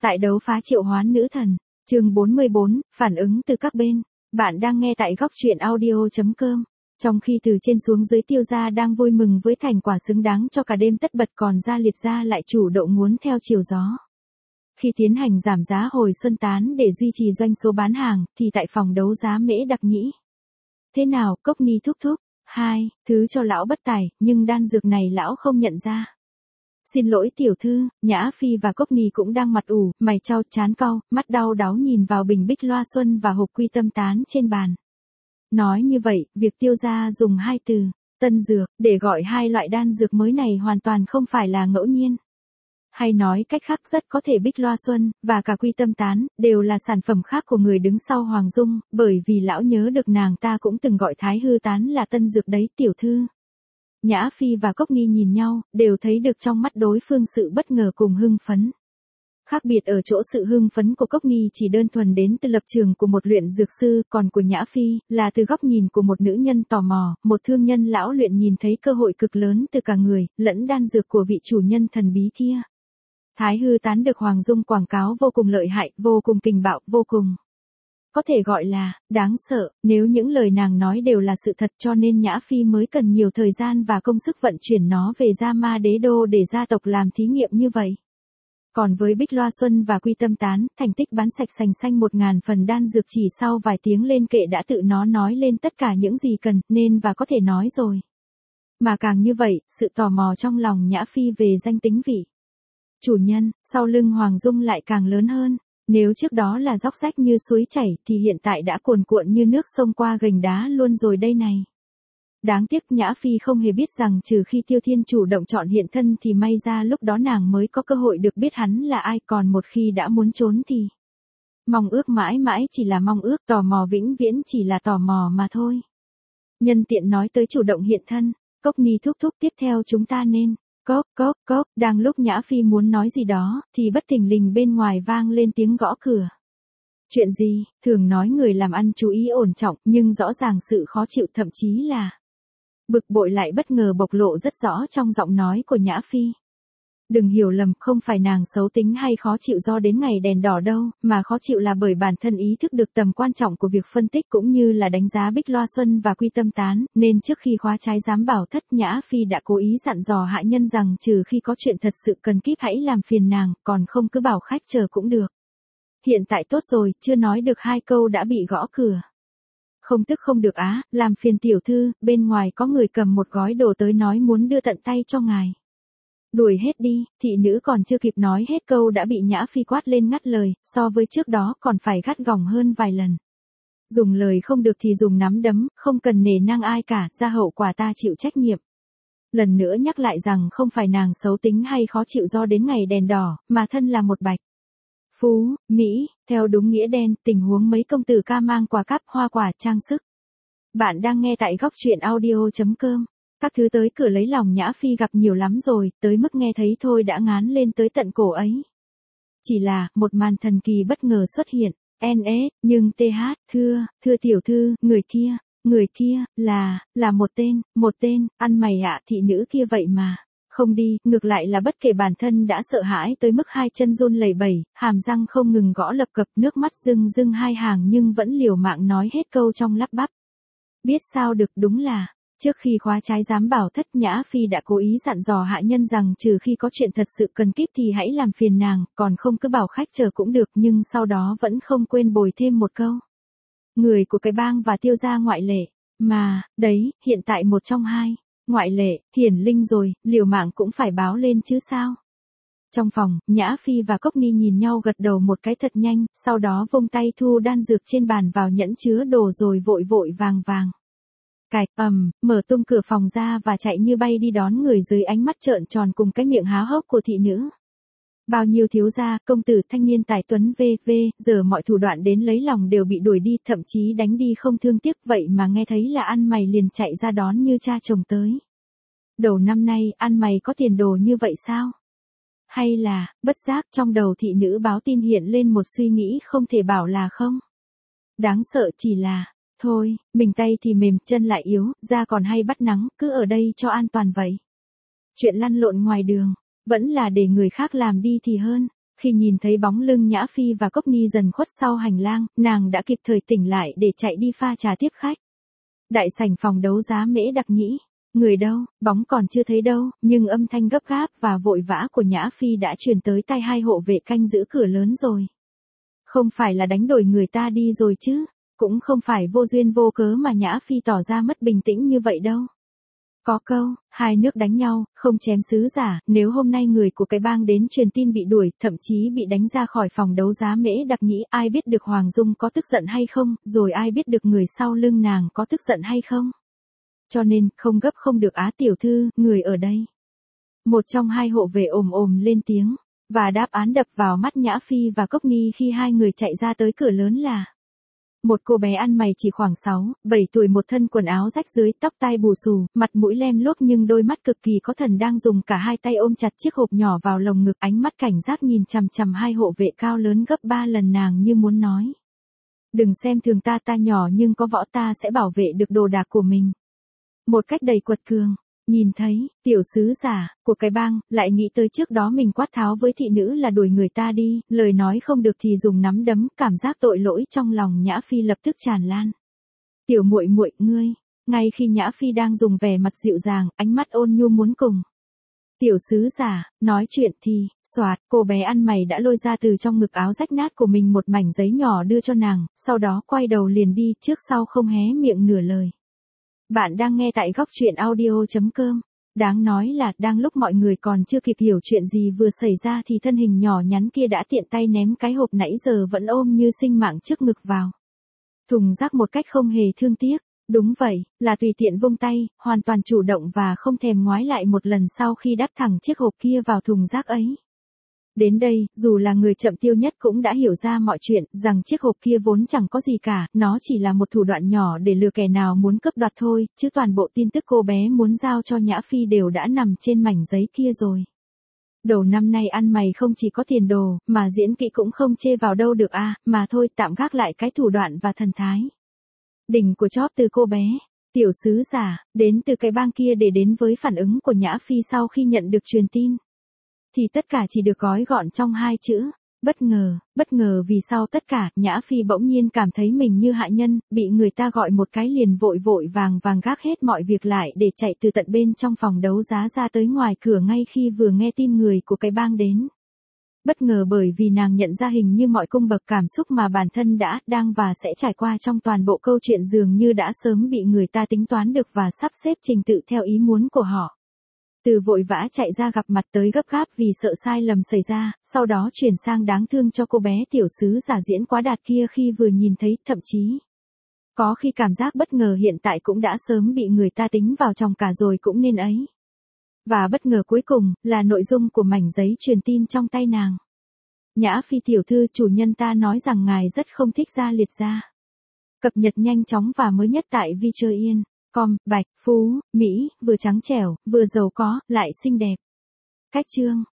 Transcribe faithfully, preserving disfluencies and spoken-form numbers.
Tại đấu phá triệu hoán nữ thần, chương bốn mươi bốn, phản ứng từ các bên. Bạn đang nghe tại góc truyện audio chấm com. Trong khi từ trên xuống dưới Tiêu gia đang vui mừng với thành quả xứng đáng cho cả đêm tất bật, còn Gia Liệt gia lại chủ động muốn theo chiều gió. Khi tiến hành giảm giá hồi xuân tán để duy trì doanh số bán hàng, thì tại phòng đấu giá Mễ Đặc Nhĩ. Thế nào, Cốc Ni thúc thúc? Hai, thứ cho lão bất tài, nhưng đan dược này lão không nhận ra. Xin lỗi tiểu thư, Nhã Phi và Cốc Ni cũng đang mặt ủ, mày chau chán cau, mắt đau đáu nhìn vào bình bích loa xuân và hộp quy tâm tán trên bàn. Nói như vậy, việc Tiêu gia dùng hai từ, tân dược, để gọi hai loại đan dược mới này hoàn toàn không phải là ngẫu nhiên. Hay nói cách khác, rất có thể bích loa xuân, và cả quy tâm tán, đều là sản phẩm khác của người đứng sau Hoàng Dung, bởi vì lão nhớ được nàng ta cũng từng gọi thái hư tán là tân dược đấy tiểu thư. Nhã Phi và Cốc Ni nhìn nhau, đều thấy được trong mắt đối phương sự bất ngờ cùng hưng phấn. Khác biệt ở chỗ sự hưng phấn của Cốc Ni chỉ đơn thuần đến từ lập trường của một luyện dược sư, còn của Nhã Phi, là từ góc nhìn của một nữ nhân tò mò, một thương nhân lão luyện nhìn thấy cơ hội cực lớn từ cả người, lẫn đan dược của vị chủ nhân thần bí kia. Thái hư tán được Hoàng Dung quảng cáo vô cùng lợi hại, vô cùng kình bạo, vô cùng. Có thể gọi là, đáng sợ, nếu những lời nàng nói đều là sự thật, cho nên Nhã Phi mới cần nhiều thời gian và công sức vận chuyển nó về Gia Ma Đế Đô để gia tộc làm thí nghiệm như vậy. Còn với bích loa xuân và quy tâm tán, thành tích bán sạch sành xanh một ngàn phần đan dược chỉ sau vài tiếng lên kệ đã tự nó nói lên tất cả những gì cần, nên và có thể nói rồi. Mà càng như vậy, sự tò mò trong lòng Nhã Phi về danh tính vị chủ nhân, sau lưng Hoàng Dung lại càng lớn hơn. Nếu trước đó là róc rách như suối chảy, thì hiện tại đã cuồn cuộn như nước sông qua gành đá luôn rồi đây này. Đáng tiếc Nhã Phi không hề biết rằng trừ khi Tiêu Thiên chủ động chọn hiện thân thì may ra lúc đó nàng mới có cơ hội được biết hắn là ai, còn một khi đã muốn trốn thì mong ước mãi mãi chỉ là mong ước, tò mò vĩnh viễn chỉ là tò mò mà thôi. Nhân tiện nói tới chủ động hiện thân, Cốc Ni thúc thúc, tiếp theo chúng ta nên... Cốc, cốc, cốc, đang lúc Nhã Phi muốn nói gì đó, thì bất thình lình bên ngoài vang lên tiếng gõ cửa. Chuyện gì? Thường nói người làm ăn chú ý ổn trọng, nhưng rõ ràng sự khó chịu, thậm chí là bực bội lại bất ngờ bộc lộ rất rõ trong giọng nói của Nhã Phi. Đừng hiểu lầm, không phải nàng xấu tính hay khó chịu do đến ngày đèn đỏ đâu, mà khó chịu là bởi bản thân ý thức được tầm quan trọng của việc phân tích cũng như là đánh giá bích loa xuân và quy tâm tán, nên trước khi khóa trái giám bảo thất, Nhã Phi đã cố ý dặn dò hạ nhân rằng trừ khi có chuyện thật sự cần kíp hãy làm phiền nàng, còn không cứ bảo khách chờ cũng được. Hiện tại tốt rồi, chưa nói được hai câu đã bị gõ cửa. Không tức không được á, làm phiền tiểu thư, bên ngoài có người cầm một gói đồ tới nói muốn đưa tận tay cho ngài. Đuổi hết đi, thị nữ còn chưa kịp nói hết câu đã bị Nhã Phi quát lên ngắt lời, so với trước đó còn phải gắt gỏng hơn vài lần. Dùng lời không được thì dùng nắm đấm, không cần nể nang ai cả, ra hậu quả ta chịu trách nhiệm. Lần nữa nhắc lại rằng không phải nàng xấu tính hay khó chịu do đến ngày đèn đỏ, mà thân là một bạch phú, Mỹ, theo đúng nghĩa đen, tình huống mấy công tử ca mang quà cáp, hoa quả, trang sức. Bạn đang nghe tại góc truyện audio chấm com. Các thứ tới cửa lấy lòng Nhã Phi gặp nhiều lắm rồi, tới mức nghe thấy thôi đã ngán lên tới tận cổ ấy. Chỉ là, một màn thần kỳ bất ngờ xuất hiện, en ét, nhưng th, thưa, thưa tiểu thư, người kia, người kia, là, là một tên, một tên, ăn mày ạ, thị nữ kia vậy mà. Không đi, ngược lại là bất kể bản thân đã sợ hãi tới mức hai chân run lẩy bẩy, hàm răng không ngừng gõ lập cập, nước mắt rưng rưng hai hàng nhưng vẫn liều mạng nói hết câu trong lắp bắp. Biết sao được, đúng là... Trước khi khóa trái giám bảo thất, Nhã Phi đã cố ý dặn dò hạ nhân rằng trừ khi có chuyện thật sự cần kíp thì hãy làm phiền nàng, còn không cứ bảo khách chờ cũng được, nhưng sau đó vẫn không quên bồi thêm một câu. Người của cái bang và Tiêu gia ngoại lệ, mà, đấy, hiện tại một trong hai, ngoại lệ, hiển linh rồi, liều mạng cũng phải báo lên chứ sao. Trong phòng, Nhã Phi và Cốc Ni nhìn nhau gật đầu một cái thật nhanh, sau đó vung tay thu đan dược trên bàn vào nhẫn chứa đồ rồi vội vội vàng vàng. Cạch, ầm, mở tung cửa phòng ra và chạy như bay đi đón người dưới ánh mắt trợn tròn cùng cái miệng há hốc của thị nữ. Bao nhiêu thiếu gia, công tử thanh niên tài tuấn vê vê, giờ mọi thủ đoạn đến lấy lòng đều bị đuổi đi, thậm chí đánh đi không thương tiếc, vậy mà nghe thấy là ăn mày liền chạy ra đón như cha chồng tới. Đầu năm nay, ăn mày có tiền đồ như vậy sao? Hay là, bất giác trong đầu thị nữ báo tin hiện lên một suy nghĩ không thể bảo là không? Đáng sợ chỉ là... Thôi, mình tay thì mềm, chân lại yếu, da còn hay bắt nắng, cứ ở đây cho an toàn vậy. Chuyện lăn lộn ngoài đường, vẫn là để người khác làm đi thì hơn. Khi nhìn thấy bóng lưng Nhã Phi và Cốc Ni dần khuất sau hành lang, nàng đã kịp thời tỉnh lại để chạy đi pha trà tiếp khách. Đại sảnh phòng đấu giá Mễ Đặc Nhĩ. Người đâu, bóng còn chưa thấy đâu, nhưng âm thanh gấp gáp và vội vã của Nhã Phi đã truyền tới tai hai hộ vệ canh giữ cửa lớn rồi. Không phải là đánh đuổi người ta đi rồi chứ, cũng không phải vô duyên vô cớ mà Nhã Phi tỏ ra mất bình tĩnh như vậy đâu. Có câu, hai nước đánh nhau, không chém sứ giả, nếu hôm nay người của cái bang đến truyền tin bị đuổi, thậm chí bị đánh ra khỏi phòng đấu giá Mễ Đặc Nhĩ, ai biết được Hoàng Dung có tức giận hay không, rồi ai biết được người sau lưng nàng có tức giận hay không. Cho nên, không gấp không được á tiểu thư, người ở đây. Một trong hai hộ vệ ồm ồm lên tiếng, và đáp án đập vào mắt Nhã Phi và Cốc Ni khi hai người chạy ra tới cửa lớn là một cô bé ăn mày chỉ khoảng sáu, bảy tuổi, một thân quần áo rách rưới, tóc tai bù xù, mặt mũi lem luốc nhưng đôi mắt cực kỳ có thần đang dùng cả hai tay ôm chặt chiếc hộp nhỏ vào lồng ngực, ánh mắt cảnh giác nhìn chằm chằm hai hộ vệ cao lớn gấp ba lần nàng như muốn nói. Đừng xem thường ta, ta nhỏ nhưng có võ, ta sẽ bảo vệ được đồ đạc của mình. Một cách đầy quật cường. Nhìn thấy, tiểu sứ giả, của cái bang, lại nghĩ tới trước đó mình quát tháo với thị nữ là đuổi người ta đi, lời nói không được thì dùng nắm đấm, cảm giác tội lỗi trong lòng Nhã Phi lập tức tràn lan. Tiểu muội muội, ngươi, ngay khi Nhã Phi đang dùng vẻ mặt dịu dàng, ánh mắt ôn nhu muốn cùng. Tiểu sứ giả, nói chuyện thì, xoạt, cô bé ăn mày đã lôi ra từ trong ngực áo rách nát của mình một mảnh giấy nhỏ đưa cho nàng, sau đó quay đầu liền đi, trước sau không hé miệng nửa lời. Bạn đang nghe tại góc truyện audio chấm com. Đáng nói là, đang lúc mọi người còn chưa kịp hiểu chuyện gì vừa xảy ra thì thân hình nhỏ nhắn kia đã tiện tay ném cái hộp nãy giờ vẫn ôm như sinh mạng trước ngực vào thùng rác một cách không hề thương tiếc. Đúng vậy, là tùy tiện vung tay, hoàn toàn chủ động và không thèm ngoái lại một lần sau khi đắp thẳng chiếc hộp kia vào thùng rác ấy. Đến đây, dù là người chậm tiêu nhất cũng đã hiểu ra mọi chuyện, rằng chiếc hộp kia vốn chẳng có gì cả, nó chỉ là một thủ đoạn nhỏ để lừa kẻ nào muốn cướp đoạt thôi, chứ toàn bộ tin tức cô bé muốn giao cho Nhã Phi đều đã nằm trên mảnh giấy kia rồi. Đầu năm nay ăn mày không chỉ có tiền đồ, mà diễn kỹ cũng không chê vào đâu được à, mà thôi tạm gác lại cái thủ đoạn và thần thái. Đỉnh của chóp từ cô bé, tiểu sứ giả, đến từ cái bang kia để đến với phản ứng của Nhã Phi sau khi nhận được truyền tin. Thì tất cả chỉ được gói gọn trong hai chữ, bất ngờ, bất ngờ vì sau tất cả, Nhã Phi bỗng nhiên cảm thấy mình như hạ nhân, bị người ta gọi một cái liền vội vội vàng vàng gác hết mọi việc lại để chạy từ tận bên trong phòng đấu giá ra tới ngoài cửa ngay khi vừa nghe tin người của cái bang đến. Bất ngờ bởi vì nàng nhận ra hình như mọi cung bậc cảm xúc mà bản thân đã, đang và sẽ trải qua trong toàn bộ câu chuyện dường như đã sớm bị người ta tính toán được và sắp xếp trình tự theo ý muốn của họ. Từ vội vã chạy ra gặp mặt tới gấp gáp vì sợ sai lầm xảy ra, sau đó chuyển sang đáng thương cho cô bé tiểu sứ giả diễn quá đạt kia khi vừa nhìn thấy, thậm chí có khi cảm giác bất ngờ hiện tại cũng đã sớm bị người ta tính vào trong cả rồi cũng nên ấy. Và bất ngờ cuối cùng, là nội dung của mảnh giấy truyền tin trong tay nàng. Nhã Phi tiểu thư, chủ nhân ta nói rằng ngài rất không thích da liệt da. Cập nhật nhanh chóng và mới nhất tại vi chơi yên. Com, bạch, phú, mỹ, vừa trắng trẻo, vừa giàu có, lại xinh đẹp. Cách chương